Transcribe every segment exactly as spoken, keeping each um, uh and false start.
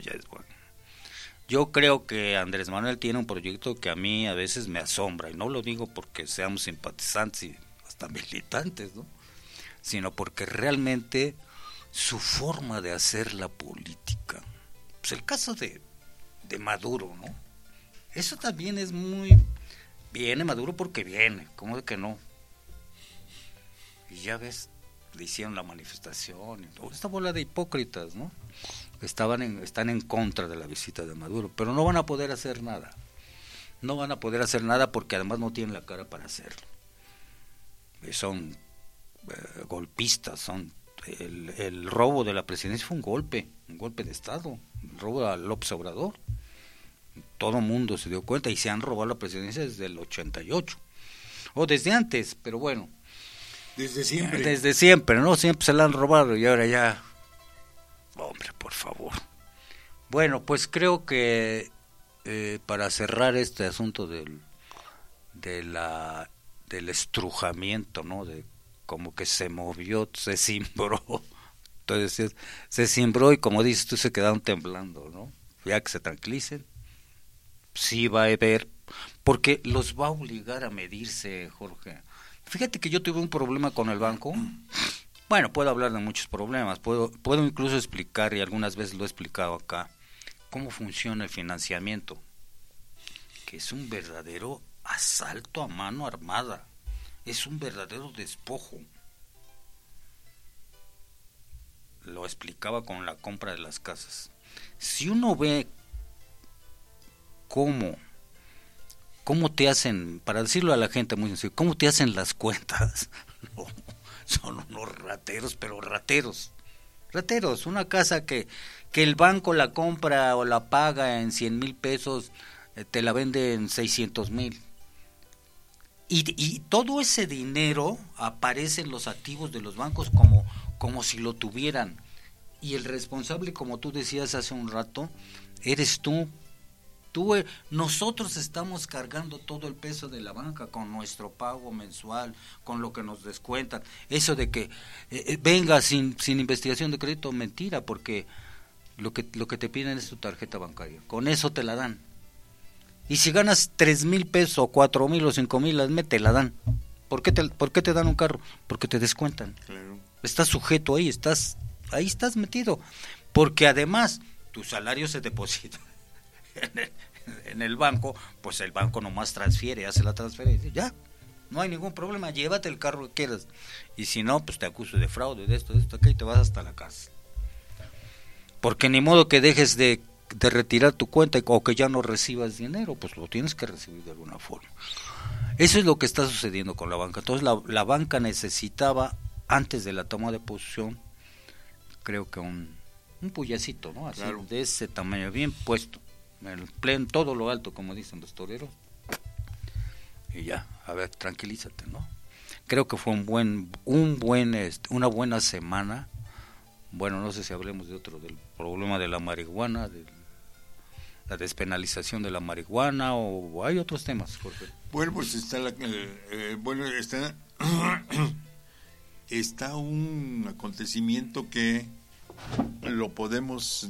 ya es bueno. Yo creo que Andrés Manuel tiene un proyecto que a mí a veces me asombra, y no lo digo porque seamos simpatizantes y hasta militantes, ¿no? Sino porque realmente su forma de hacer la política, pues el caso de, de Maduro, ¿no? Eso también es muy... Viene Maduro porque viene, ¿cómo de que no? Y ya ves, le hicieron la manifestación, y toda esta bola de hipócritas, ¿no? Estaban en, están en contra de la visita de Maduro, pero no van a poder hacer nada. No van a poder hacer nada porque además no tienen la cara para hacerlo. Y son eh, golpistas, son el, el robo de la presidencia fue un golpe, un golpe de Estado, el robo a López Obrador. Todo el mundo se dio cuenta y se han robado la presidencia desde el ochenta y ocho, o desde antes, pero bueno. Desde siempre. Desde siempre, ¿no? Siempre se la han robado y ahora ya... Hombre, por favor. Bueno, pues creo que eh, para cerrar este asunto del de la del estrujamiento, ¿no? De como que se movió, se cimbró. Entonces se cimbró y como dices tú se quedaron temblando, ¿no? Ya que se tranquilicen. Sí va a haber, porque los va a obligar a medirse, Jorge. Fíjate que yo tuve un problema con el banco. Bueno, puedo hablar de muchos problemas, puedo, puedo incluso explicar, y algunas veces lo he explicado acá, cómo funciona el financiamiento, que es un verdadero asalto a mano armada, es un verdadero despojo. Lo explicaba con la compra de las casas. Si uno ve cómo, cómo te hacen, para decirlo a la gente muy sencillo, cómo te hacen las cuentas, no. Son unos rateros, pero rateros, rateros, una casa que, que el banco la compra o la paga en cien mil pesos, eh, te la vende en seiscientos mil. Y, y todo ese dinero aparece en los activos de los bancos como, como si lo tuvieran. Y el responsable, como tú decías hace un rato, eres tú. Tú, eh, nosotros estamos cargando todo el peso de la banca con nuestro pago mensual, con lo que nos descuentan. Eso de que eh, venga sin sin investigación de crédito, mentira, porque lo que lo que te piden es tu tarjeta bancaria. Con eso te la dan. Y si ganas tres mil pesos, o cuatro mil, o cinco mil, te la dan. ¿Por qué te, por qué te dan un carro? Porque te descuentan. Claro. Estás sujeto ahí, estás ahí estás metido. Porque además, tu salario se deposita en el, en el banco, pues el banco nomás transfiere, hace la transferencia, ya, no hay ningún problema, llévate el carro que quieras, y si no, pues te acuso de fraude, de esto, de esto, acá, y te vas hasta la casa, porque ni modo que dejes de, de retirar tu cuenta o que ya no recibas dinero, pues lo tienes que recibir de alguna forma. Eso es lo que está sucediendo con la banca. Entonces la, la banca necesitaba, antes de la toma de posesión, creo que un, un puyacito, ¿no? Así, claro, de ese tamaño, bien puesto, en pleno, todo lo alto, como dicen los toreros, y ya, a ver, tranquilízate, ¿no? Creo que fue un buen, un buen, este, una buena semana. Bueno, no sé si hablemos de otro, del problema de la marihuana, de la despenalización de la marihuana, o hay otros temas, Jorge. Bueno, pues está la, eh, eh, bueno, está está un acontecimiento que lo podemos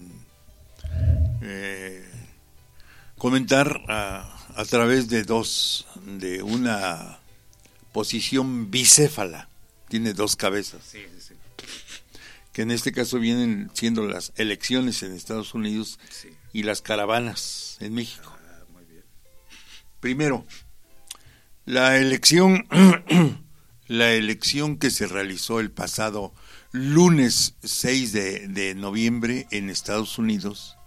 eh, comentar a, a través de dos, de una posición bicéfala, tiene dos cabezas, sí, sí, sí, que en este caso vienen siendo las elecciones en Estados Unidos, sí, y las caravanas en México. Ah, muy bien. Primero, la elección la elección que se realizó el pasado lunes seis de, de noviembre en Estados Unidos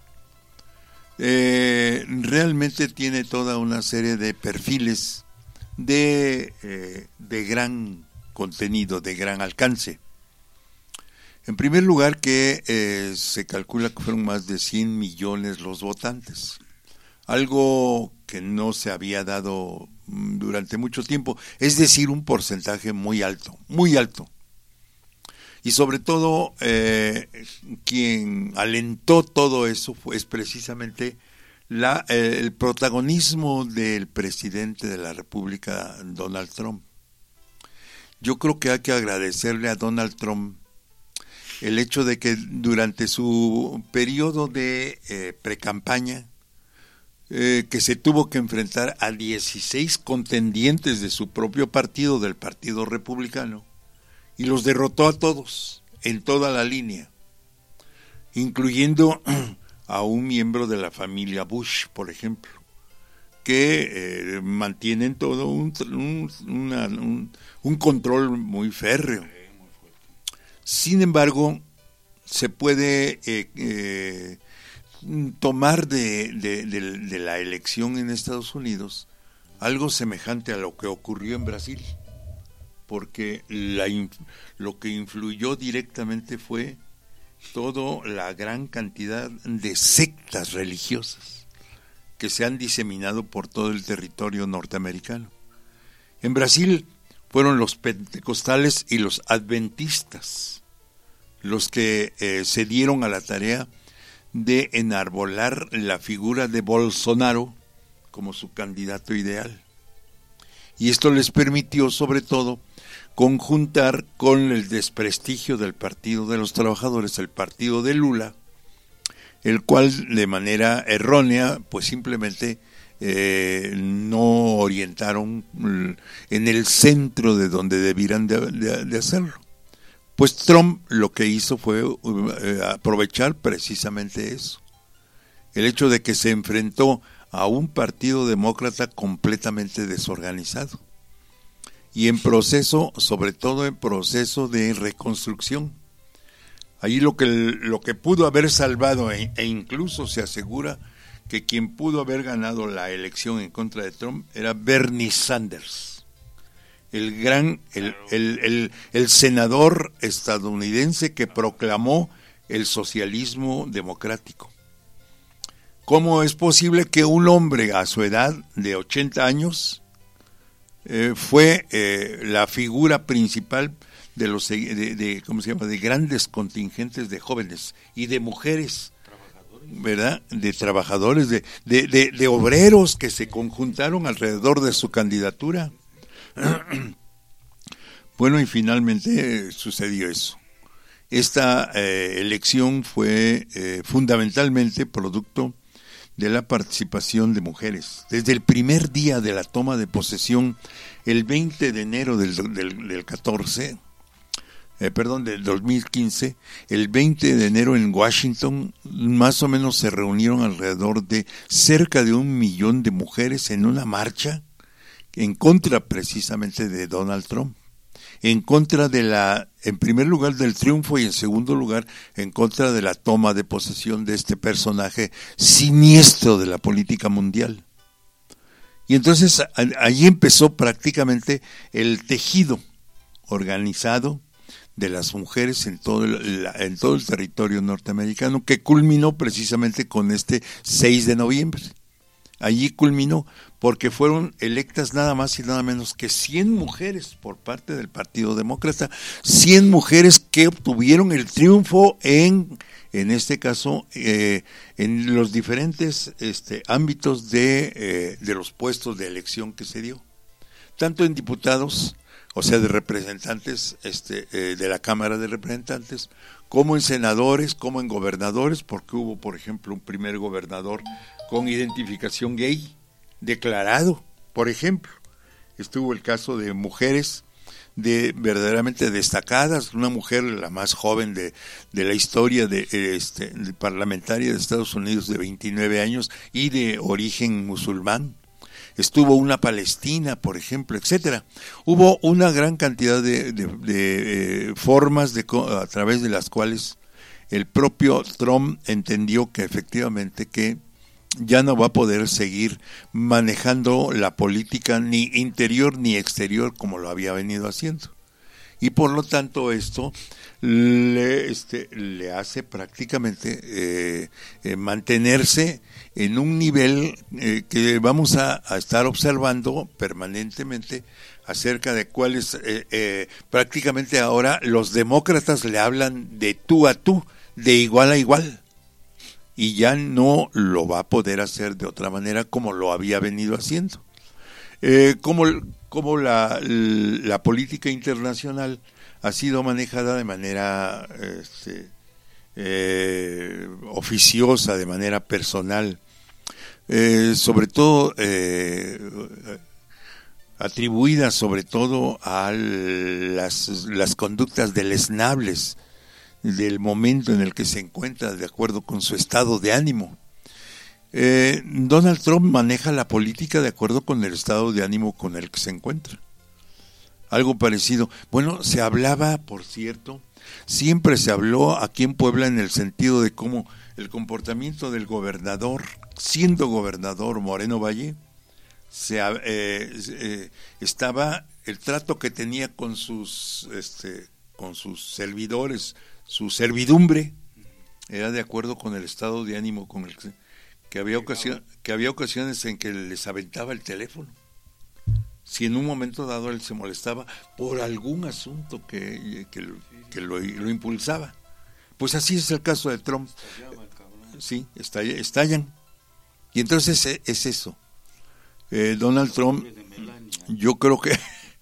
eh, realmente tiene toda una serie de perfiles de, eh, de gran contenido, de gran alcance. En primer lugar, que eh, se calcula que fueron más de cien millones los votantes, algo que no se había dado durante mucho tiempo, es decir, un porcentaje muy alto, muy alto. Y sobre todo, eh, quien alentó todo eso fue, es precisamente la, eh, el protagonismo del presidente de la República, Donald Trump. Yo creo que hay que agradecerle a Donald Trump el hecho de que durante su periodo de eh, precampaña, eh, que se tuvo que enfrentar a dieciséis contendientes de su propio partido, del Partido Republicano, y los derrotó a todos, en toda la línea, incluyendo a un miembro de la familia Bush, por ejemplo, que eh, mantienen todo un, un, una, un, un control muy férreo. Sin embargo, se puede eh, eh, tomar de, de, de, de la elección en Estados Unidos algo semejante a lo que ocurrió en Brasil, porque la, lo que influyó directamente fue toda la gran cantidad de sectas religiosas que se han diseminado por todo el territorio norteamericano. En Brasil fueron los pentecostales y los adventistas los que eh, se dieron a la tarea de enarbolar la figura de Bolsonaro como su candidato ideal. Y esto les permitió, sobre todo, conjuntar con el desprestigio del Partido de los Trabajadores, el partido de Lula, el cual de manera errónea, pues simplemente eh, no orientaron en el centro de donde debieran de, de, de hacerlo. Pues Trump lo que hizo fue eh, aprovechar precisamente eso, el hecho de que se enfrentó a un partido demócrata completamente desorganizado y en proceso, sobre todo en proceso de reconstrucción. Ahí lo que, lo que pudo haber salvado, e, e incluso se asegura que quien pudo haber ganado la elección en contra de Trump era Bernie Sanders, el gran, el, el, el, el senador estadounidense que proclamó el socialismo democrático. ¿Cómo es posible que un hombre a su edad de ochenta años eh, fue eh, la figura principal de los de, de cómo se llama de grandes contingentes de jóvenes y de mujeres, ¿verdad? De trabajadores, de, de, de, de obreros que se conjuntaron alrededor de su candidatura? Bueno, y finalmente eh, sucedió eso. Esta eh, elección fue eh, fundamentalmente producto de la participación de mujeres. Desde el primer día de la toma de posesión, el veinte de enero del, del, del catorce, eh, perdón, del dos mil quince, el veinte de enero en Washington, más o menos se reunieron alrededor de cerca de un millón de mujeres en una marcha en contra precisamente de Donald Trump, en contra de la, en primer lugar del triunfo y en segundo lugar en contra de la toma de posesión de este personaje siniestro de la política mundial. Y entonces allí empezó prácticamente el tejido organizado de las mujeres en todo el, en todo el territorio norteamericano, que culminó precisamente con este seis de noviembre. Allí culminó porque fueron electas nada más y nada menos que cien mujeres por parte del Partido Demócrata, cien mujeres que obtuvieron el triunfo en, en este caso, eh, en los diferentes este, ámbitos de, eh, de los puestos de elección que se dio, tanto en diputados, o sea, de representantes este, eh, de la Cámara de Representantes, como en senadores, como en gobernadores, porque hubo, por ejemplo, un primer gobernador con identificación gay declarado, por ejemplo. Estuvo el caso de mujeres de verdaderamente destacadas, una mujer la más joven de, de la historia de, este, de parlamentaria de Estados Unidos de veintinueve años y de origen musulmán. Estuvo una palestina, por ejemplo, etcétera. Hubo una gran cantidad de, de, de eh, formas de, a través de las cuales el propio Trump entendió que efectivamente que ya no va a poder seguir manejando la política ni interior ni exterior como lo había venido haciendo. Y por lo tanto esto le, este, le hace prácticamente eh, eh, mantenerse en un nivel eh, que vamos a, a estar observando permanentemente acerca de cuáles eh, eh, prácticamente ahora los demócratas le hablan de tú a tú, de igual a igual. Y ya no lo va a poder hacer de otra manera como lo había venido haciendo. Eh, como como la, la política internacional ha sido manejada de manera este, eh, oficiosa, de manera personal, eh, sobre todo eh, atribuida sobre todo a las, las conductas deleznables del momento en el que se encuentra, de acuerdo con su estado de ánimo. Eh, Donald Trump maneja la política de acuerdo con el estado de ánimo con el que se encuentra. Algo parecido. Bueno, se hablaba, por cierto, siempre se habló aquí en Puebla en el sentido de cómo el comportamiento del gobernador, siendo gobernador Moreno Valle, se, eh, eh, estaba el trato que tenía con sus, este, con sus servidores, su servidumbre, era de acuerdo con el estado de ánimo con el que, que había ocasión, que había ocasiones en que les aventaba el teléfono. Si en un momento dado él se molestaba por algún asunto que, que, que lo, lo impulsaba. Pues así es el caso de Trump. Sí, estall, estallan. Y entonces es, es eso. Eh, Donald Trump, yo creo que...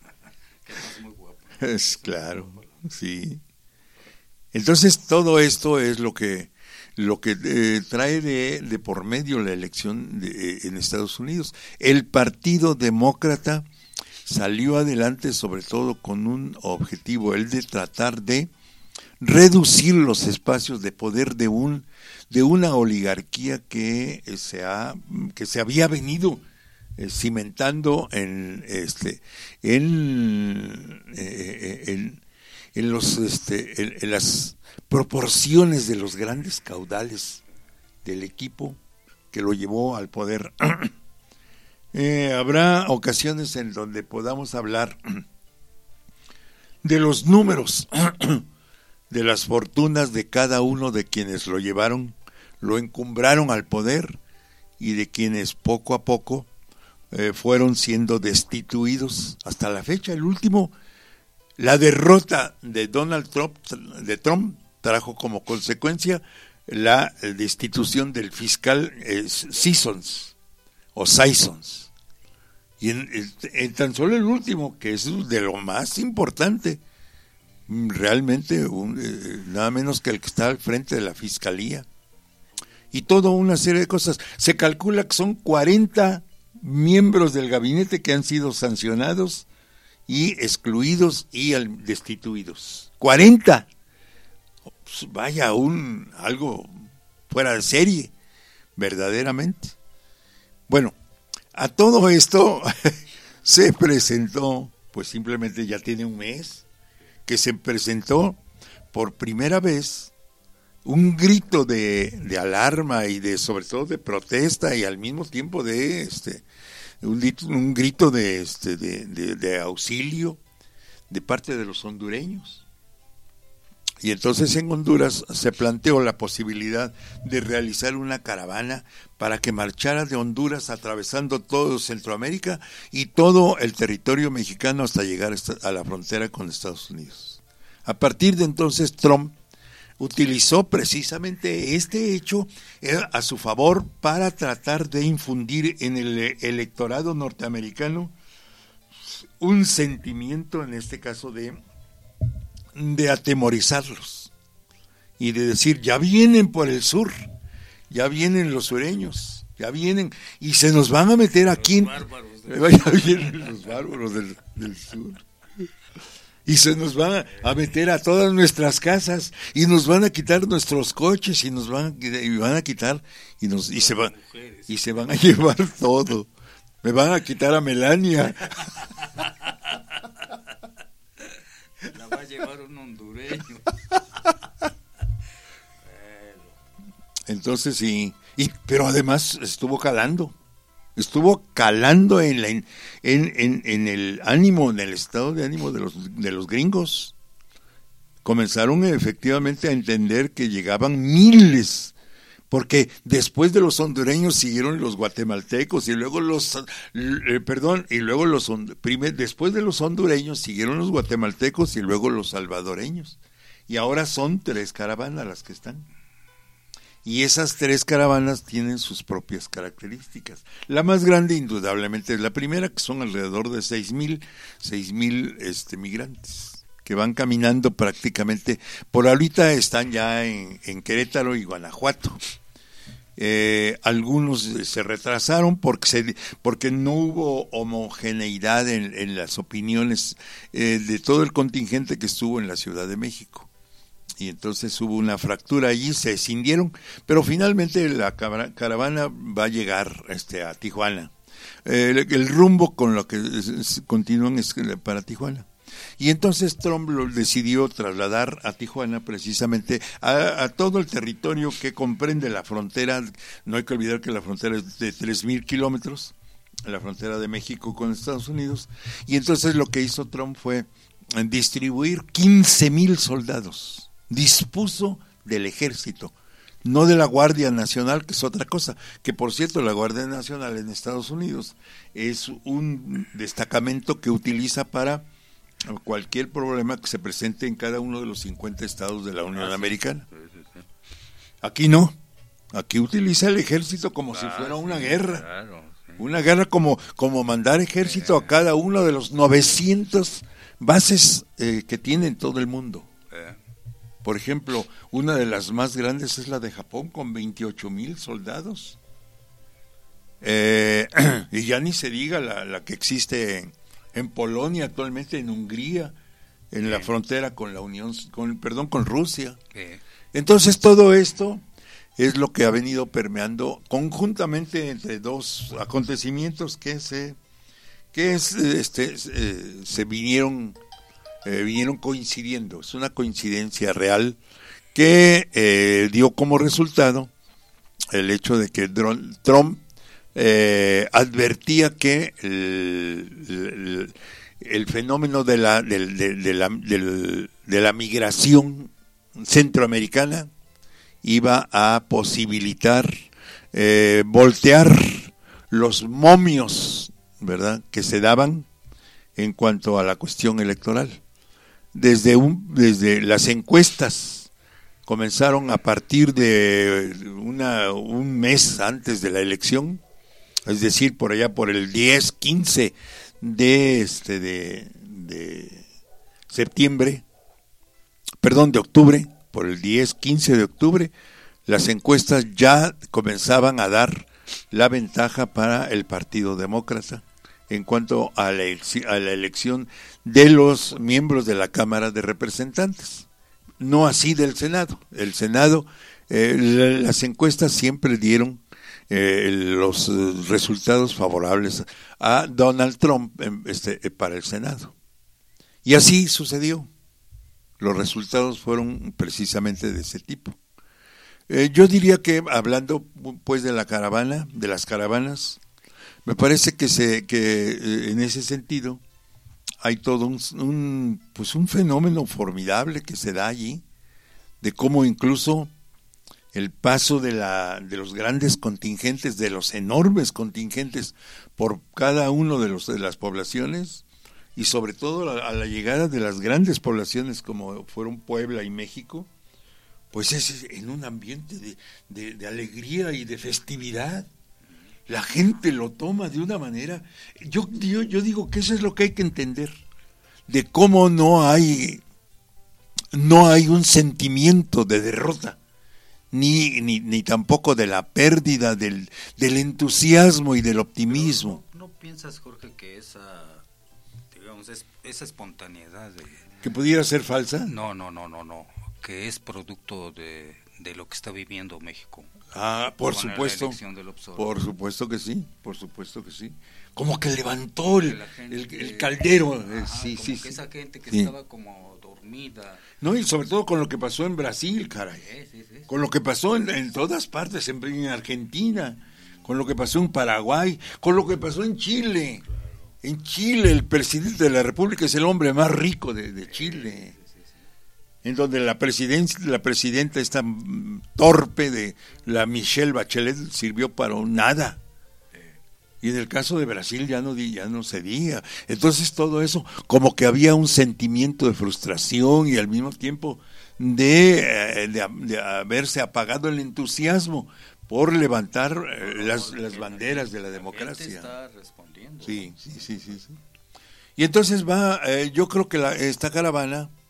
es claro, sí. Entonces todo esto es lo que lo que eh, trae de, de por medio la elección de, eh, en Estados Unidos. El Partido Demócrata salió adelante sobre todo con un objetivo, el de tratar de reducir los espacios de poder de un de una oligarquía que se ha que se había venido eh, cimentando en este en eh, en, en los este en, en las proporciones de los grandes caudales del equipo que lo llevó al poder. Eh, habrá ocasiones en donde podamos hablar de los números, de las fortunas de cada uno de quienes lo llevaron, lo encumbraron al poder y de quienes poco a poco eh, fueron siendo destituidos hasta la fecha. El último, la derrota de Donald Trump, de Trump trajo como consecuencia la destitución del fiscal eh, Sessions o Sessions. Y en, en tan solo el último, que es de lo más importante, realmente un, eh, nada menos que el que está al frente de la fiscalía. Y toda una serie de cosas. Se calcula que son cuarenta miembros del gabinete que han sido sancionados y excluidos y destituidos. cuarenta. Pues vaya, un algo fuera de serie, verdaderamente. Bueno, a todo esto se presentó, pues simplemente ya tiene un mes, que se presentó por primera vez un grito de, de alarma y de sobre todo de protesta y al mismo tiempo de este un, un grito de, este, de, de, de auxilio de parte de los hondureños. Y entonces en Honduras se planteó la posibilidad de realizar una caravana para que marchara de Honduras atravesando todo Centroamérica y todo el territorio mexicano hasta llegar a la frontera con Estados Unidos. A partir de entonces Trump utilizó precisamente este hecho a su favor para tratar de infundir en el electorado norteamericano un sentimiento, en este caso de de atemorizarlos y de decir, ya vienen por el sur, ya vienen los sureños, ya vienen y se nos van a meter aquí, en, ya vienen los bárbaros del, del sur y se nos van a, a meter a todas nuestras casas y nos van a quitar nuestros coches y nos van a, y van a quitar y nos y se van y se van a llevar todo, me van a quitar a Melania. La va a llevar un hondureño. Entonces sí, y pero además estuvo calando, estuvo calando en, la, en, en, en el ánimo, en el estado de ánimo de los de los gringos. Comenzaron efectivamente a entender que llegaban miles, porque después de los hondureños siguieron los guatemaltecos y luego los eh, perdón y luego los primer, después de los hondureños siguieron los guatemaltecos y luego los salvadoreños, y ahora son tres caravanas las que están, y esas tres caravanas tienen sus propias características. La más grande indudablemente es la primera, que son alrededor de seis mil seis mil este migrantes que van caminando prácticamente, por ahorita están ya en, en Querétaro y Guanajuato. Eh, algunos se retrasaron porque se, porque no hubo homogeneidad en, en las opiniones eh, de todo el contingente que estuvo en la Ciudad de México, y entonces hubo una fractura allí, se escindieron, pero finalmente la caravana va a llegar este, a Tijuana. Eh, el, el rumbo con lo que continúan es para Tijuana. Y entonces Trump lo decidió trasladar a Tijuana precisamente a, a todo el territorio que comprende la frontera. No hay que olvidar que la frontera es de tres mil kilómetros, la frontera de México con Estados Unidos. Y entonces lo que hizo Trump fue distribuir quince mil soldados. Dispuso del ejército, no de la Guardia Nacional, que es otra cosa, que por cierto la Guardia Nacional en Estados Unidos es un destacamento que utiliza para cualquier problema que se presente en cada uno de los cincuenta estados de la Unión Americana. Aquí no, aquí utiliza el ejército como si fuera una guerra, una guerra como, como mandar ejército a cada uno de los novecientas bases eh, que tiene en todo el mundo. Por ejemplo, una de las más grandes es la de Japón, con veintiocho mil soldados. Eh, y ya ni se diga la, la que existe en, en Polonia actualmente, en Hungría, en la frontera con la Unión, con, perdón, con Rusia. Entonces todo esto es lo que ha venido permeando conjuntamente entre dos acontecimientos que se, que es, este, eh, se vinieron Eh, vinieron coincidiendo. Es una coincidencia real que eh, dio como resultado el hecho de que Trump eh, advertía que el, el, el fenómeno de la, de, de, de, la, de, de la migración centroamericana iba a posibilitar eh, voltear los momios, ¿verdad?, que se daban en cuanto a la cuestión electoral. Desde, un, desde las encuestas comenzaron a partir de una, un mes antes de la elección, es decir, por allá por el diez, quince de, este, de, de septiembre, perdón, de octubre, por el diez, quince de octubre, las encuestas ya comenzaban a dar la ventaja para el Partido Demócrata en cuanto a la, a la elección de los miembros de la Cámara de Representantes, no así del Senado. El Senado, eh, las encuestas siempre dieron eh, los resultados favorables a Donald Trump este, para el Senado. Y así sucedió. Los resultados fueron precisamente de ese tipo. Eh, yo diría que, hablando pues de la caravana, de las caravanas, me parece que se que eh, en ese sentido hay todo un, un pues un fenómeno formidable que se da allí, de cómo incluso el paso de la de los grandes contingentes, de los enormes contingentes por cada uno de los de las poblaciones, y sobre todo a, a la llegada de las grandes poblaciones como fueron Puebla y México, pues es en un ambiente de, de, de alegría y de festividad. La gente lo toma de una manera, yo, yo, yo digo que eso es lo que hay que entender, de cómo no hay, no hay un sentimiento de derrota, ni, ni, ni tampoco de la pérdida del, del entusiasmo y del optimismo. No, ¿no piensas, Jorge, que esa, digamos, es, esa espontaneidad de... ¿Que pudiera ser falsa? No, no, no, no, no, que es producto de, de lo que está viviendo México? Ah, por supuesto, por supuesto que sí, por supuesto que sí. Como que levantó el, el, el caldero. Ajá, sí, sí, que sí. Esa gente que sí. estaba como dormida. No, y sobre todo con lo que pasó en Brasil, caray. Sí, sí, sí. Con lo que pasó en, en todas partes, en, en Argentina, con lo que pasó en Paraguay, con lo que pasó en Chile. Claro. En Chile, el presidente de la República es el hombre más rico de, de Chile. En donde la presidencia, la presidenta esta torpe de la Michelle Bachelet sirvió para nada. Y en el caso de Brasil ya no, ya no se diga. Entonces todo eso, como que había un sentimiento de frustración y al mismo tiempo de, de, de haberse apagado el entusiasmo por levantar las, las banderas de la democracia. Está respondiendo. Sí, sí, sí, sí, sí. Y entonces va, eh, yo creo que la, esta caravana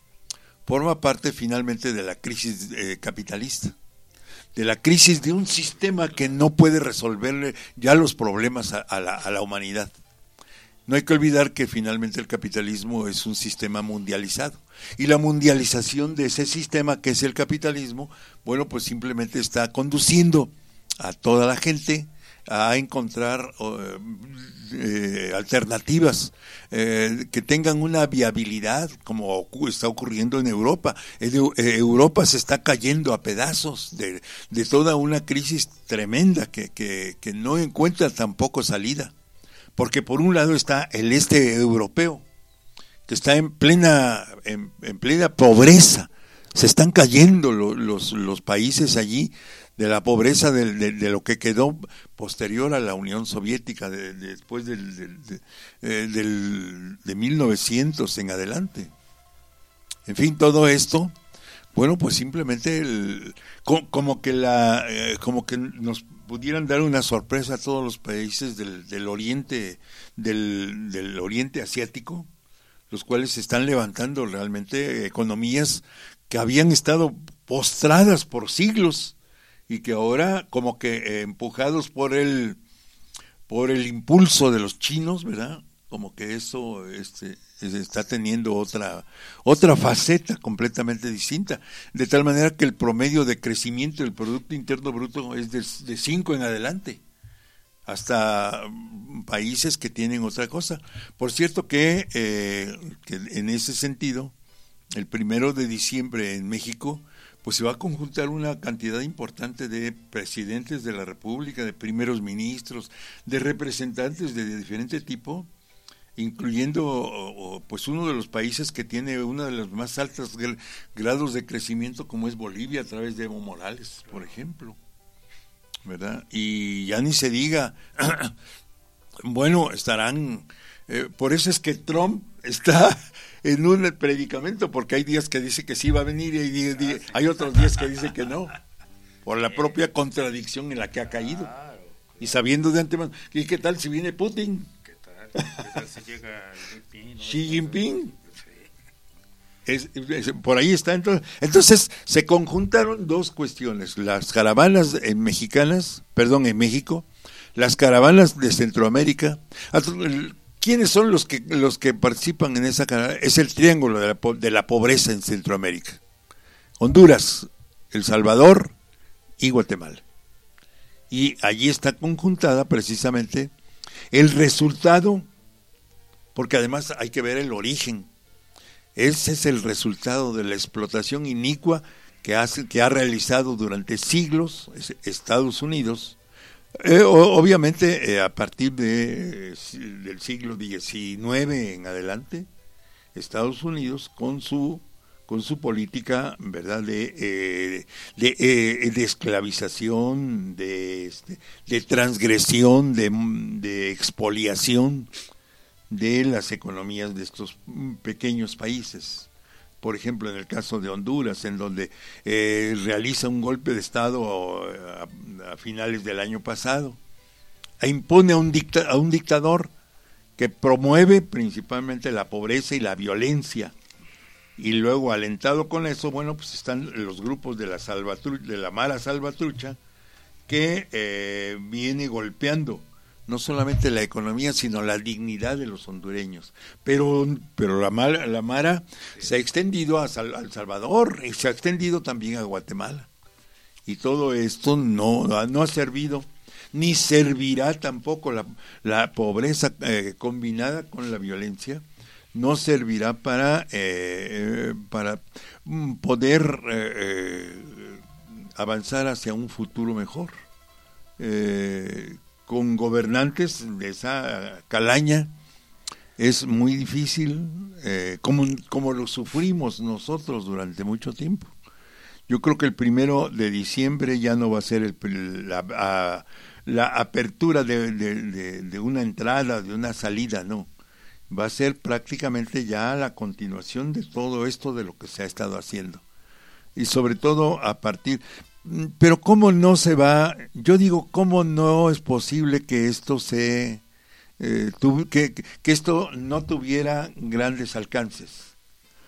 forma parte finalmente de la crisis eh, capitalista, de la crisis de un sistema que no puede resolverle ya los problemas a, a, la, a la humanidad. No hay que olvidar que finalmente el capitalismo es un sistema mundializado, y la mundialización de ese sistema que es el capitalismo, bueno, pues simplemente está conduciendo a toda la gente a encontrar uh, eh, alternativas eh, que tengan una viabilidad, como está ocurriendo en Europa. En, eh, Europa se está cayendo a pedazos de, de toda una crisis tremenda que, que, que no encuentra tampoco salida, porque por un lado está el este europeo, que está en plena, en, en plena pobreza. Se están cayendo los, los, los países allí de la pobreza de, de, de lo que quedó posterior a la Unión Soviética, de, de, después del, del, de, eh, del, de mil novecientos en adelante. En fin, todo esto, bueno, pues simplemente el, como, como que la, eh, como que nos pudieran dar una sorpresa a todos los países del, del oriente, del, del oriente asiático, los cuales se están levantando realmente economías que habían estado postradas por siglos, y que ahora como que eh, empujados por el por el impulso de los chinos, ¿verdad? Como que eso este está teniendo otra otra faceta completamente distinta, de tal manera que el promedio de crecimiento del Producto Interno Bruto es de cinco en adelante, hasta países que tienen otra cosa. Por cierto que, eh, que en ese sentido, el primero de diciembre en México, pues se va a conjuntar una cantidad importante de presidentes de la República, de primeros ministros, de representantes de diferente tipo, incluyendo pues uno de los países que tiene uno de los más altos grados de crecimiento, como es Bolivia, a través de Evo Morales, por ejemplo, ¿verdad? Y ya ni se diga, bueno, estarán, eh, por eso es que Trump está en un predicamento, porque hay días que dice que sí va a venir y hay, días, días, hay otros días que dice que no, por la propia contradicción en la que ha caído, y sabiendo de antemano. ¿Y qué tal si viene Putin? ¿Qué tal? ¿Qué tal si llega Jinping, ¿no? Xi Jinping. Es, es, por ahí está. Entonces, entonces se conjuntaron dos cuestiones: las caravanas en mexicanas, perdón, en México, las caravanas de Centroamérica. ¿Quiénes son los que los que participan en esa caravana? Es el triángulo de la, de la pobreza en Centroamérica: Honduras, El Salvador y Guatemala. Y allí está conjuntada precisamente el resultado, porque además hay que ver el origen. Ese es el resultado de la explotación inicua que, hace, que ha realizado durante siglos Estados Unidos, eh, obviamente eh, a partir de, del siglo diecinueve en adelante, Estados Unidos con su con su política, ¿verdad?, de eh, de, eh, de esclavización, de, este, de transgresión, de, de expoliación de las economías de estos pequeños países. Por ejemplo, en el caso de Honduras, en donde eh, realiza un golpe de Estado a, a finales del año pasado, e impone a un, dicta, a un dictador que promueve principalmente la pobreza y la violencia. Y luego, alentado con eso, bueno, pues están los grupos de la salvatrucha, de la mala salvatrucha, que eh, viene golpeando no solamente la economía, sino la dignidad de los hondureños. Pero pero la mala, la Mara se ha extendido a Sal, a El Salvador, y se ha extendido también a Guatemala. Y todo esto no, no ha servido, ni servirá tampoco. La, la pobreza eh, combinada con la violencia no servirá para, eh, para poder eh, eh, avanzar hacia un futuro mejor. Eh, con gobernantes de esa calaña es muy difícil, eh, como, como lo sufrimos nosotros durante mucho tiempo. Yo creo que el primero de diciembre ya no va a ser el, la, a, la apertura de, de, de, de una entrada, de una salida, no. Va a ser prácticamente ya la continuación de todo esto de lo que se ha estado haciendo. Y sobre todo a partir... Pero ¿cómo no se va? Yo digo, ¿cómo no es posible que esto se eh, tu, que, que esto no tuviera grandes alcances?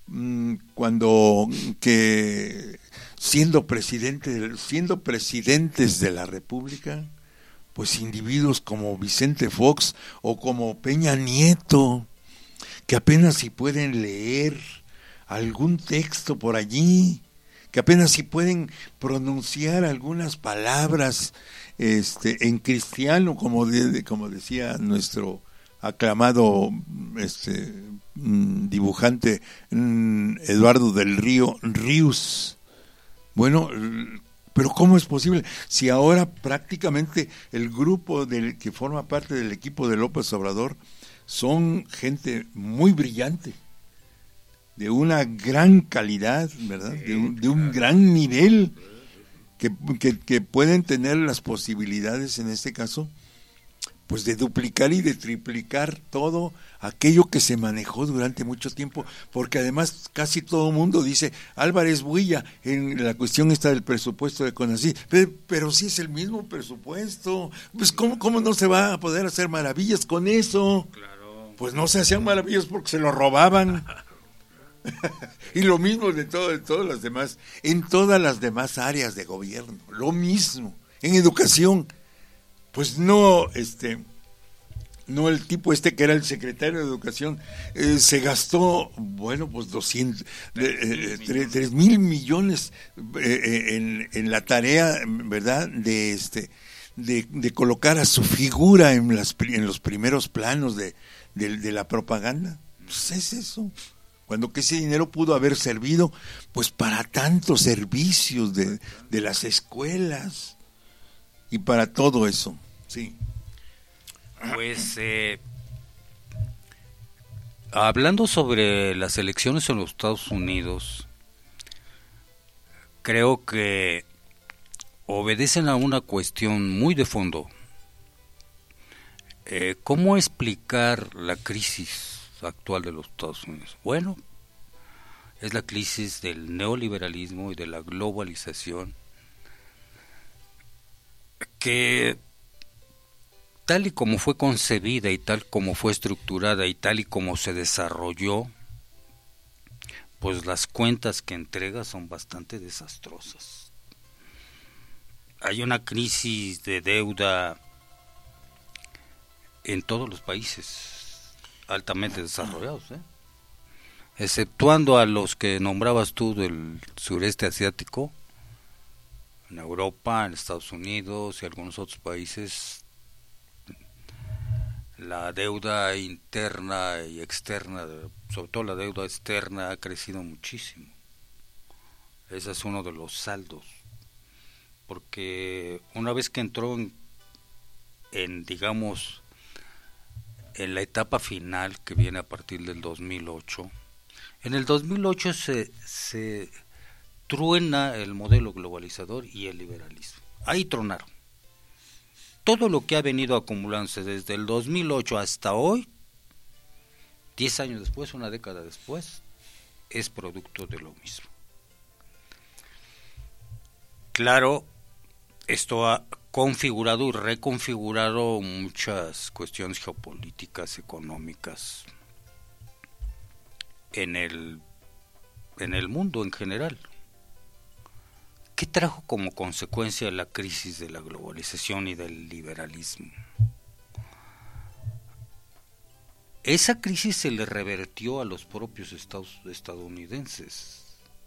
mmm, cuando que siendo presidente, siendo presidentes de la República, pues individuos como Vicente Fox o como Peña Nieto, que apenas si pueden leer algún texto por allí, que apenas si pueden pronunciar algunas palabras este en cristiano, como de, como decía nuestro aclamado este dibujante Eduardo del Río Ríos. Bueno, pero ¿cómo es posible si ahora prácticamente el grupo del que forma parte del equipo de López Obrador son gente muy brillante, de una gran calidad, ¿verdad? De un, de un gran nivel, que, que, que pueden tener las posibilidades, en este caso, pues de duplicar y de triplicar todo aquello que se manejó durante mucho tiempo, porque además casi todo el mundo dice Álvarez Builla en la cuestión esta del presupuesto de CONACYT, pero, pero sí es el mismo presupuesto, pues ¿cómo, cómo no se va a poder hacer maravillas con eso? Claro. Pues no se hacían maravillas porque se lo robaban. Y lo mismo de todo, de todas las demás, en todas las demás áreas de gobierno, lo mismo, en educación, pues no, este, no el tipo este que era el secretario de educación, eh, se gastó, bueno, pues doscientos, eh, eh, tres mil millones eh, en, en la tarea, ¿verdad?, de este, de, de colocar a su figura en las, en los primeros planos de, de, de la propaganda. Pues es eso. Cuando que ese dinero pudo haber servido pues para tantos servicios de, de las escuelas y para todo eso, sí. Pues eh, hablando sobre las elecciones en los Estados Unidos, creo que obedecen a una cuestión muy de fondo. Eh, ¿Cómo explicar la crisis actual de los Estados Unidos? Bueno, es la crisis del neoliberalismo y de la globalización, que tal y como fue concebida y tal como fue estructurada y tal y como se desarrolló, pues las cuentas que entrega son bastante desastrosas. Hay una crisis de deuda en todos los países altamente desarrollados, ¿eh? Exceptuando a los que nombrabas tú del sureste asiático, en Europa, en Estados Unidos y algunos otros países, la deuda interna y externa, sobre todo la deuda externa, ha crecido muchísimo. Ese es uno de los saldos, porque una vez que entró en, en digamos, en la etapa final que viene a partir del dos mil ocho, en el dos mil ocho se, se truena el modelo globalizador y el liberalismo. Ahí tronaron. Todo lo que ha venido acumulándose desde el dos mil ocho hasta hoy, diez años después, una década después, es producto de lo mismo. Claro, esto ha configurado y reconfigurado muchas cuestiones geopolíticas, económicas, en el, en el mundo en general. ¿Qué trajo como consecuencia la crisis de la globalización y del liberalismo? Esa crisis se le revertió a los propios estados estadounidenses.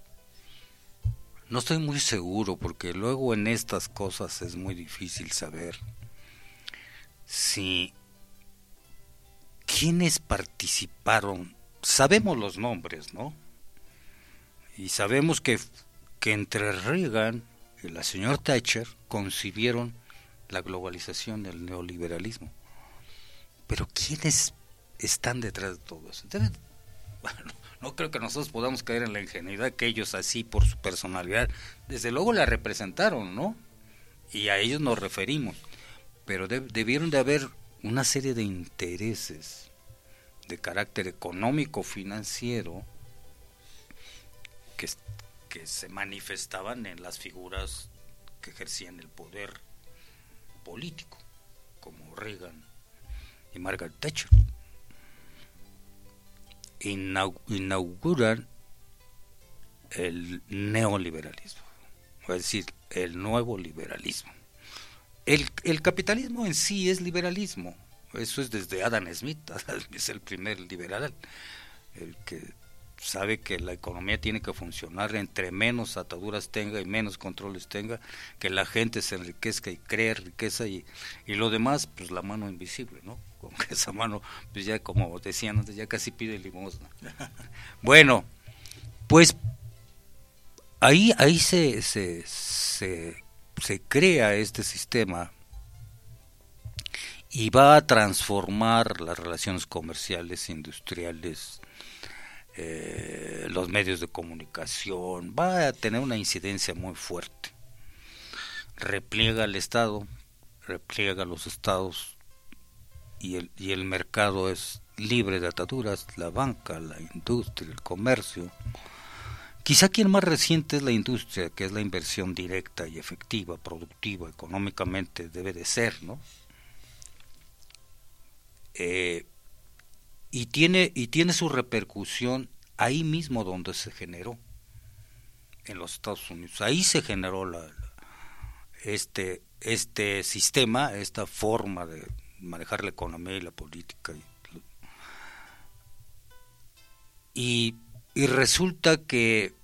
No estoy muy seguro, porque luego en estas cosas es muy difícil saber si quiénes participaron. Sabemos los nombres, ¿no? Y sabemos que, que entre Reagan y la señora Thatcher concibieron la globalización y el neoliberalismo. Pero ¿quiénes están detrás de todo eso? Entonces, bueno, no creo que nosotros podamos caer en la ingenuidad que ellos así por su personalidad, desde luego la representaron, ¿no? Y a ellos nos referimos, pero de, debieron de haber una serie de intereses de carácter económico financiero que, que se manifestaban en las figuras que ejercían el poder político, como Reagan y Margaret Thatcher. Inauguran el neoliberalismo, es decir, el nuevo liberalismo. El, el capitalismo en sí es liberalismo, eso es desde Adam Smith. Adam Smith es el primer liberal, el que sabe que la economía tiene que funcionar entre menos ataduras tenga y menos controles tenga, que la gente se enriquezca y cree riqueza, y, y lo demás, pues la mano invisible, ¿no? Con que esa mano, pues ya como decían antes, ya casi pide limosna. Bueno, pues ahí ahí se, se, se, se crea este sistema y va a transformar las relaciones comerciales, industriales, eh, los medios de comunicación, va a tener una incidencia muy fuerte. Repliega al Estado, repliega a los estados, y el, y el mercado es libre de ataduras, la banca, la industria, el comercio. Quizá quien más reciente es la industria, que es la inversión directa y efectiva, productiva, económicamente debe de ser, ¿no? Eh, y tiene y tiene su repercusión ahí mismo donde se generó, en los Estados Unidos. Ahí se generó la, la, este este sistema, esta forma de manejar la economía y la política. Y, y resulta que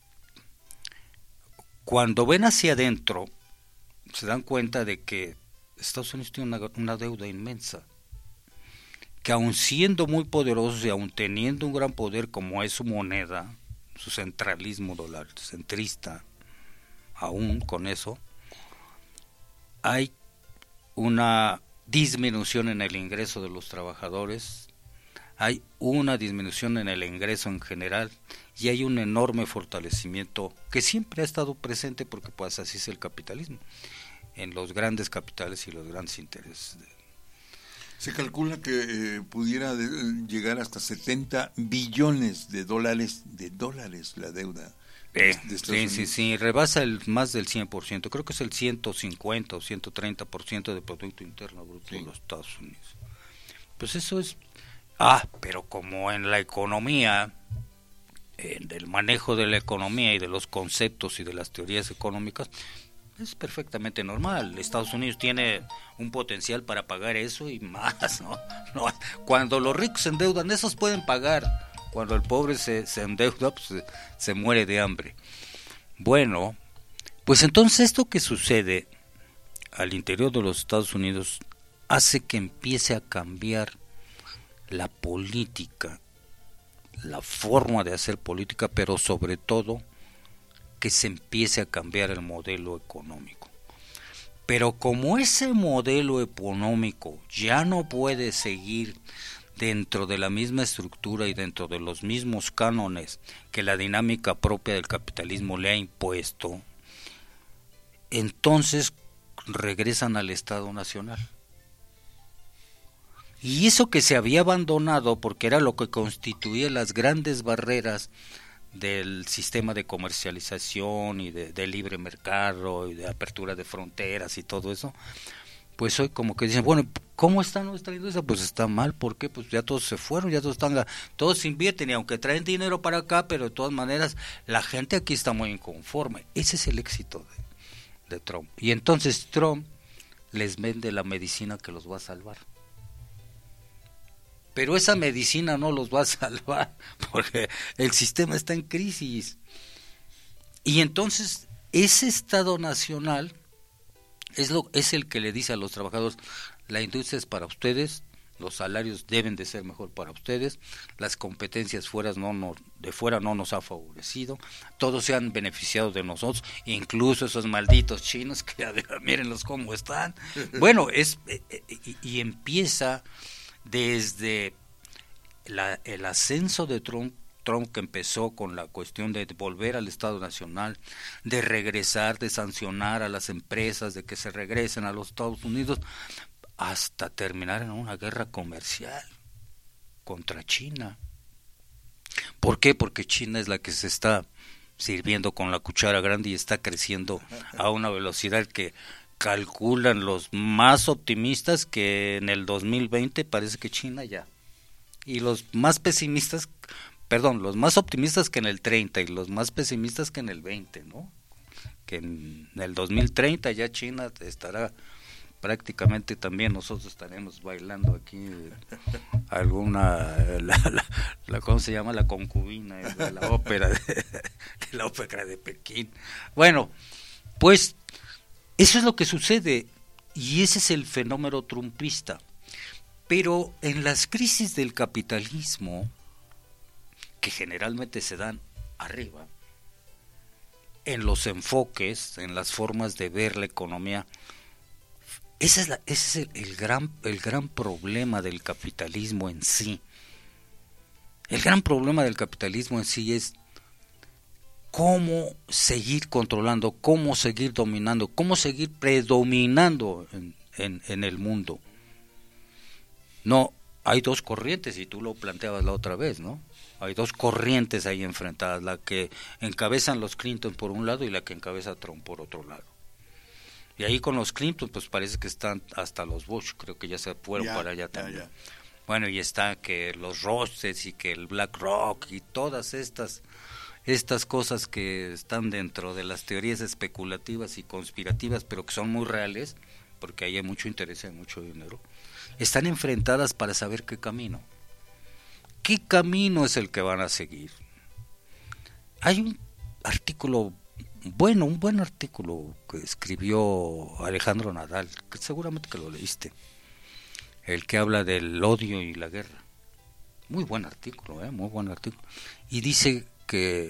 cuando ven hacia adentro se dan cuenta de que Estados Unidos tiene una, una deuda inmensa, que aun siendo muy poderosos y aun teniendo un gran poder como es su moneda, su centralismo dólar centrista, aún con eso, hay una disminución en el ingreso de los trabajadores, hay una disminución en el ingreso en general, y hay un enorme fortalecimiento que siempre ha estado presente, porque pues así es el capitalismo, en los grandes capitales y los grandes intereses. Se calcula que eh, pudiera de, llegar hasta setenta billones de dólares de dólares la deuda. Eh, de sí, Unidos. sí, sí, rebasa el más del cien por ciento, creo que es el ciento cincuenta o ciento treinta por ciento del Producto Interno Bruto sí. de los Estados Unidos. Pues eso es... Ah, pero como en la economía, en el manejo de la economía y de los conceptos y de las teorías económicas, es perfectamente normal. Estados Unidos tiene un potencial para pagar eso y más, ¿no? no cuando los ricos se endeudan, esos pueden pagar. Cuando el pobre se, se endeuda, pues se, se muere de hambre. Bueno, pues entonces esto que sucede al interior de los Estados Unidos hace que empiece a cambiar la política, la forma de hacer política, pero sobre todo que se empiece a cambiar el modelo económico. Pero como ese modelo económico ya no puede seguir dentro de la misma estructura y dentro de los mismos cánones que la dinámica propia del capitalismo le ha impuesto, entonces regresan al Estado Nacional. Y eso que se había abandonado, porque era lo que constituía las grandes barreras del sistema de comercialización y de, de libre mercado y de apertura de fronteras y todo eso, pues hoy como que dicen, bueno, ¿cómo está nuestra industria? Pues está mal, ¿por qué? Pues ya todos se fueron, ya todos están, todos invierten, y aunque traen dinero para acá, pero de todas maneras la gente aquí está muy inconforme. Ese es el éxito de, de Trump. Y entonces Trump les vende la medicina que los va a salvar. Pero esa medicina no los va a salvar, porque el sistema está en crisis. Y entonces ese Estado Nacional es lo es el que le dice a los trabajadores: la industria es para ustedes, los salarios deben de ser mejor para ustedes, las competencias fuera no, no, de fuera no nos ha favorecido, todos se han beneficiado de nosotros, incluso esos malditos chinos que ya de, mírenlos cómo están. Bueno, es eh, eh, y, y empieza desde la, el ascenso de Trump, Trump que empezó con la cuestión de volver al Estado Nacional, de regresar, de sancionar a las empresas, de que se regresen a los Estados Unidos, hasta terminar en una guerra comercial contra China. ¿Por qué? Porque China es la que se está sirviendo con la cuchara grande y está creciendo a una velocidad que calculan los más optimistas que en el dos mil veinte parece que China ya, y los más pesimistas perdón, los más optimistas que en el treinta y los más pesimistas que en el veinte, ¿no? Que en el dos mil treinta ya China estará prácticamente, también nosotros estaremos bailando aquí alguna, la, la, la ¿cómo se llama? La concubina de la ópera de, de la ópera de Pekín. Bueno, pues eso es lo que sucede y ese es el fenómeno trumpista. Pero en las crisis del capitalismo, que generalmente se dan arriba, en los enfoques, en las formas de ver la economía, ese es, la, ese es el, el, gran, el gran problema del capitalismo en sí. El gran problema del capitalismo en sí es cómo seguir controlando, cómo seguir dominando, cómo seguir predominando en, en, en el mundo. No, hay dos corrientes, y tú lo planteabas la otra vez, ¿no? Hay dos corrientes ahí enfrentadas, la que encabezan los Clinton por un lado y la que encabeza Trump por otro lado. Y ahí con los Clinton, pues parece que están hasta los Bush, creo que ya se fueron ya, para allá también. Ya, ya. Bueno, y está que los Rothschild y que el BlackRock y todas estas estas cosas que están dentro de las teorías especulativas y conspirativas, pero que son muy reales, porque ahí hay mucho interés y hay mucho dinero, están enfrentadas para saber qué camino. ¿Qué camino es el que van a seguir? Hay un artículo bueno, un buen artículo que escribió Alejandro Nadal, que seguramente que lo leíste, el que habla del odio y la guerra. Muy buen artículo, ¿eh? Muy buen artículo. Y dice que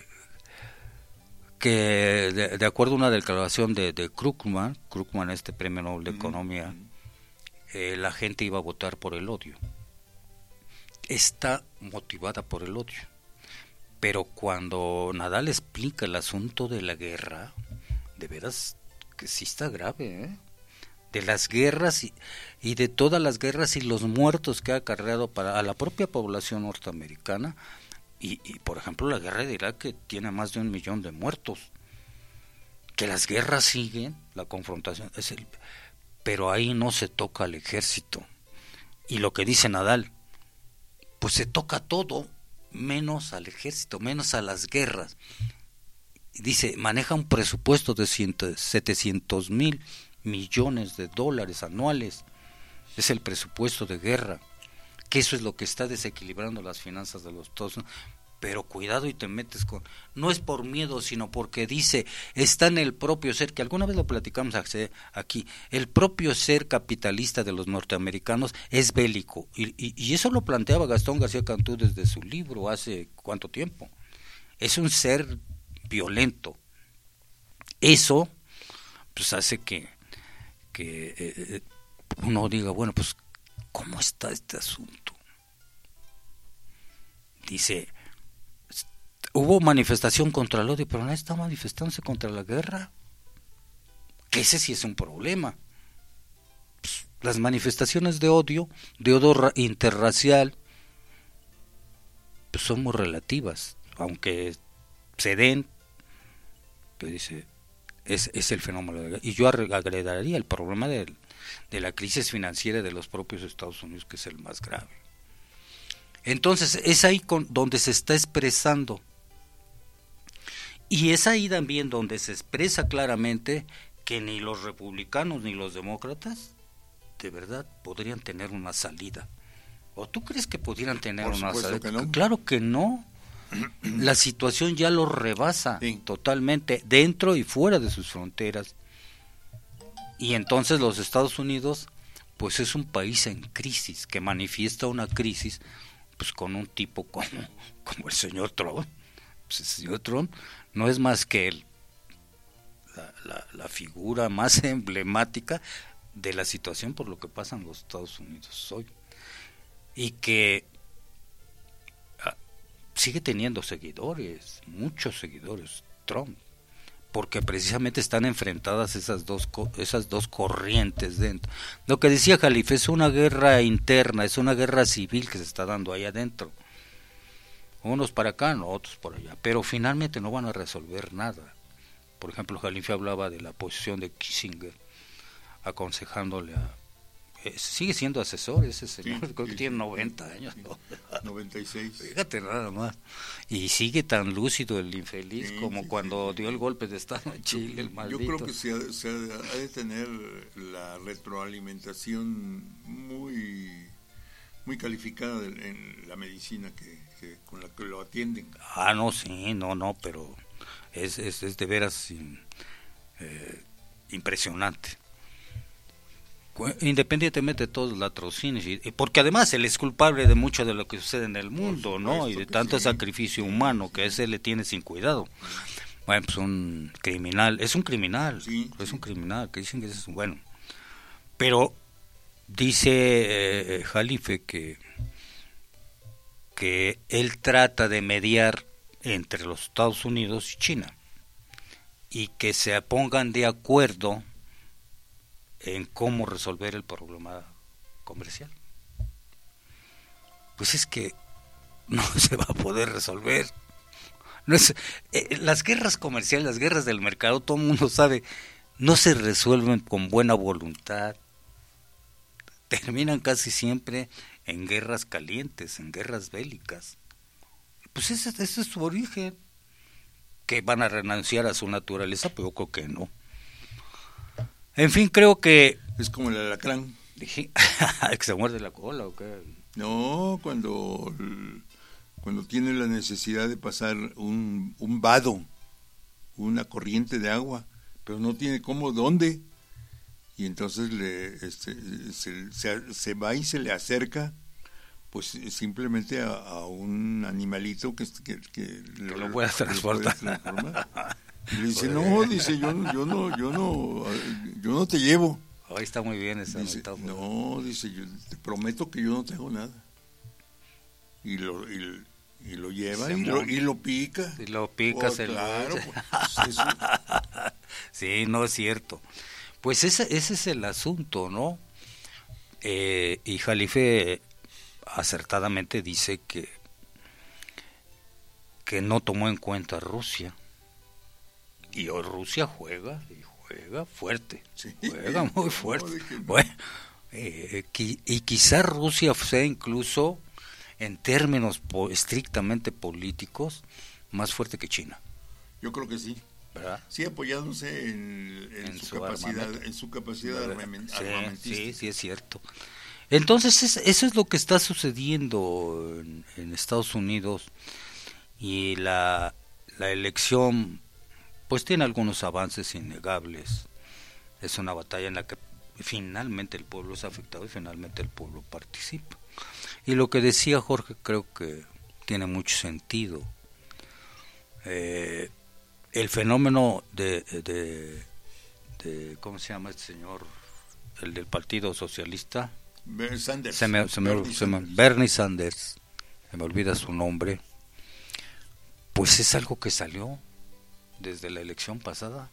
que de, de acuerdo a una declaración de, de Krugman, Krugman, este premio Nobel de Economía, mm-hmm. eh, la gente iba a votar por el odio. Está motivada por el odio. Pero cuando Nadal explica el asunto de la guerra, de veras que sí está grave, ¿eh? De las guerras y, y de todas las guerras y los muertos que ha acarreado para a la propia población norteamericana, y, y por ejemplo la guerra de Irak, que tiene más de un millón de muertos, que las guerras siguen, la confrontación es el, pero ahí no se toca al ejército. Y lo que dice Nadal, pues se toca todo menos al ejército, menos a las guerras. Dice, maneja un presupuesto de setecientos mil millones de dólares anuales, es el presupuesto de guerra, que eso es lo que está desequilibrando las finanzas de los Estados Unidos. Pero cuidado y te metes con, no es por miedo, sino porque dice, está en el propio ser, que alguna vez lo platicamos aquí, el propio ser capitalista de los norteamericanos es bélico, y, y, y eso lo planteaba Gastón García Cantú desde su libro hace cuánto tiempo. Es un ser violento. Eso pues hace que que eh, uno diga, bueno, pues ¿cómo está este asunto? Dice, hubo manifestación contra el odio, pero nadie está manifestándose contra la guerra, que ese sí es un problema. Pues, las manifestaciones de odio, de odio interracial, pues son muy relativas, aunque se den, pues dice, es, es el fenómeno de la guerra. Y yo agregaría el problema de, de la crisis financiera de los propios Estados Unidos, que es el más grave. Entonces es ahí con, donde se está expresando, y es ahí también donde se expresa claramente que ni los republicanos ni los demócratas de verdad podrían tener una salida. ¿O tú crees que pudieran tener Por una salida? Que no. Claro que no. La situación ya lo rebasa sí. totalmente, dentro y fuera de sus fronteras. Y entonces los Estados Unidos pues es un país en crisis, que manifiesta una crisis pues con un tipo como, como el señor Trump. Pues el señor Trump no es más que el, la, la, la figura más emblemática de la situación por lo que pasa en los Estados Unidos hoy, y que ah, sigue teniendo seguidores, muchos seguidores Trump, porque precisamente están enfrentadas esas dos esas dos corrientes dentro. Lo que decía Jalife, es una guerra interna, es una guerra civil que se está dando ahí adentro. Unos para acá, no, otros por allá, pero finalmente no van a resolver nada. Por ejemplo, Jalife hablaba de la posición de Kissinger, aconsejándole a... Eh, sigue siendo asesor ese señor, sí, creo que sí, tiene noventa años, ¿no? noventa y seis. Fíjate nada más. Y sigue tan lúcido el infeliz Sí, como sí, cuando sí. dio el golpe de estado en Chile, el maldito. Yo creo que se ha, se ha- ha de tener la retroalimentación muy muy calificada en, en la medicina que, que con la que lo atienden. Ah, no, sí, no, no, pero es, es, es de veras in- eh, impresionante. Cu- Independientemente de todos los latrocinios, y- y porque además él es culpable de mucho de lo que sucede en el mundo, ¿no? supuesto Y de que tanto sí. sacrificio humano que ese le tiene sin cuidado. Bueno, pues un criminal, es un criminal, Sí, es sí. un criminal, que dicen que es bueno. Pero dice eh, Jalife que, que él trata de mediar entre los Estados Unidos y China y que se pongan de acuerdo en cómo resolver el problema comercial. Pues es que no se va a poder resolver. No es, eh, las guerras comerciales, las guerras del mercado, todo el mundo sabe, no se resuelven con buena voluntad. Terminan casi siempre en guerras calientes, en guerras bélicas. Pues ese, ese es su origen. Que van a renunciar a su naturaleza, pero yo creo que no. En fin, creo que... Es como el alacrán. Dije, ¿que se muerde la cola o qué? No, cuando cuando tiene la necesidad de pasar un, un vado, una corriente de agua, pero no tiene cómo, dónde, y entonces le este, se, se, se va y se le acerca, pues simplemente a, a un animalito que, que, que lo, lo pueda transportar. Y le dice, no, dice, yo, yo no, yo no, yo no te llevo. Ahí está muy bien esa Dice, metáfora. no, dice, yo te prometo que yo no tengo nada. Y lo, y, y lo lleva y lo, y lo pica. Y lo pica, oh, se claro, lo... pues, eso. Sí, no es cierto. Pues ese, ese es el asunto, ¿no? Eh, y Jalife acertadamente dice que que no tomó en cuenta a Rusia. Y hoy Rusia juega, y juega fuerte, Sí. juega muy No, fuerte. de que no. Bueno, eh, qui- y quizá Rusia sea incluso, en términos po- estrictamente políticos, más fuerte que China, Yo creo que sí. ¿verdad? Sí, apoyándose en, en En su, su capacidad, armamento. en su capacidad armamen- Sí, armamentista. sí, sí, es cierto. Entonces, es- eso es lo que está sucediendo en, en Estados Unidos, y la, la elección pues tiene algunos avances innegables. Es una batalla en la que finalmente el pueblo es afectado y finalmente el pueblo participa. Y lo que decía Jorge creo que tiene mucho sentido. Eh, el fenómeno de, de, de, ¿cómo se llama este señor? El del Partido Socialista. Bernie Sanders. Se me, se me- Bernie se me- Sanders. Bernie Sanders, se me olvida su nombre. Pues es algo que salió desde la elección pasada.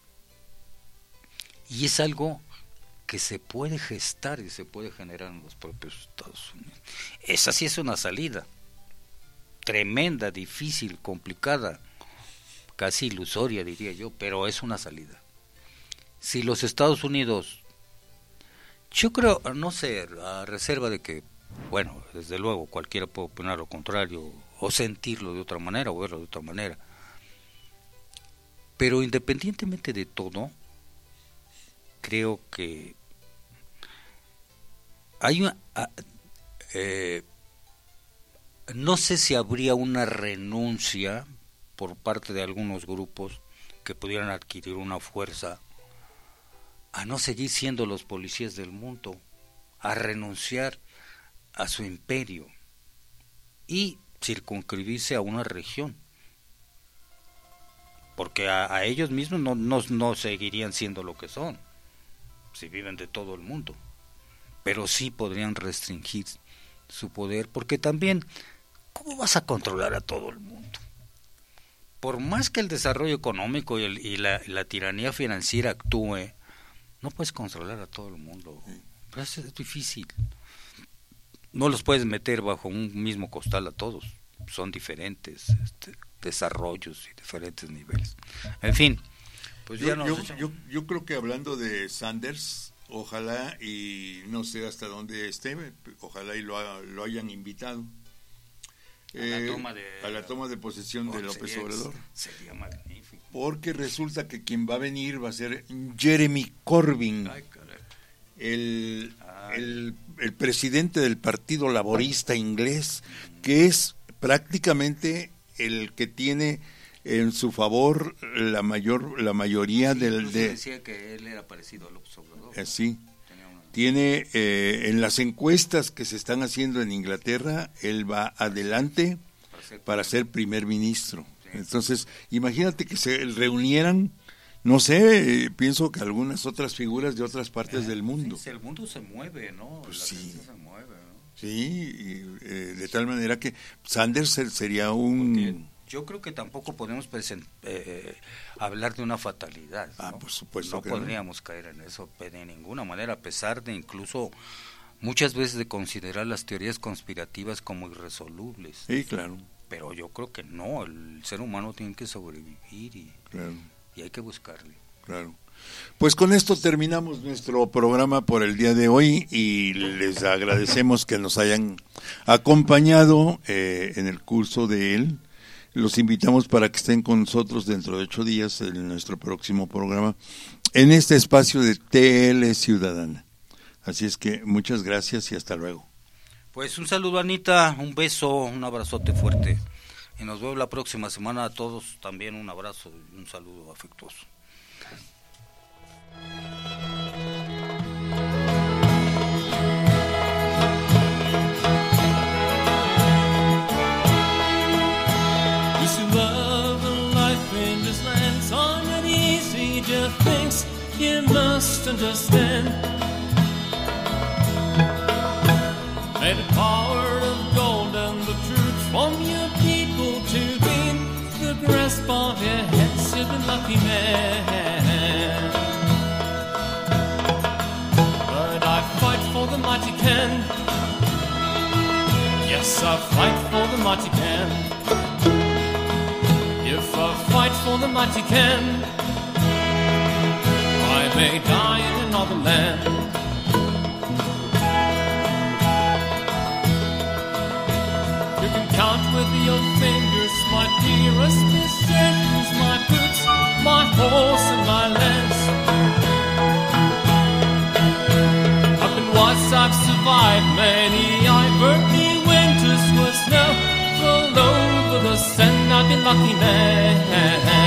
Y es algo que se puede gestar y se puede generar en los propios Estados Unidos. Esa sí es una salida. Tremenda, difícil, complicada, casi ilusoria diría yo, pero es una salida. Si los Estados Unidos, yo creo, no sé, a reserva de que, bueno, desde luego cualquiera puede opinar lo contrario, o sentirlo de otra manera, o verlo de otra manera, pero independientemente de todo, creo que hay una, ah, eh, no sé si habría una renuncia por parte de algunos grupos que pudieran adquirir una fuerza a no seguir siendo los policías del mundo, a renunciar a su imperio y circunscribirse a una región, porque a, a ellos mismos no, no, no seguirían siendo lo que son si viven de todo el mundo, pero sí podrían restringir su poder, porque también, ¿cómo vas a controlar a todo el mundo? Por más que el desarrollo económico y, el, y la, la tiranía financiera actúe, no puedes controlar a todo el mundo. Pero eso es difícil. No los puedes meter bajo un mismo costal a todos. Son diferentes este, desarrollos y diferentes niveles. En fin, pues Yo, ya nos yo, echamos. yo, yo creo que hablando de Sanders, ojalá y no sé hasta dónde esté, ojalá y lo, ha- lo hayan invitado. eh, a, la toma de, a la toma de posesión oh, de López sería, Obrador. Sería magnífico. Porque resulta que quien va a venir va a ser Jeremy Corbyn. Ay, el, el, el presidente del Partido Laborista inglés, que es prácticamente el que tiene en su favor la mayor la mayoría sí, del de decía que él era parecido a López Obrador. Eh, sí. Una... Tiene eh, en las encuestas que se están haciendo en Inglaterra, él va adelante para ser, para ser primer ministro. Sí. Entonces, imagínate que se reunieran, no sé, eh, pienso que algunas otras figuras de otras partes eh, del mundo. Sí, el mundo se mueve, ¿no? Pues la sí. se mueve, ¿no? Sí, y, eh, de tal manera que Sanders sería un... Porque yo creo que tampoco podemos present, eh, hablar de una fatalidad, ¿no? Ah, por supuesto no que podríamos no. caer en eso de ninguna manera, a pesar de incluso muchas veces de considerar las teorías conspirativas como irresolubles. Sí, claro. Pero yo creo que no, el ser humano tiene que sobrevivir y, claro. y hay que buscarle. Claro. Pues con esto terminamos nuestro programa por el día de hoy y les agradecemos que nos hayan acompañado eh, en el curso de él. Los invitamos para que estén con nosotros dentro de ocho días en nuestro próximo programa en este espacio de T L Ciudadana. Así es que muchas gracias y hasta luego. Pues un saludo, Anita, un beso, un abrazote fuerte y nos vemos la próxima semana a todos. También un abrazo y un saludo afectuoso. Those who love a life in this land's already easy to things you must understand. May the power of gold and the truth from your people to gain the grasp of your heads, you've been lucky man. But I fight for the mighty can. Yes, I fight for the mighty can. If I fight for the mighty can, I may die in another land. You can count with your fingers my dearest possessions, my boots, my horse and my lance. I've been wise, I've survived many ivory winters with snow all over the sand. I've been lucky man.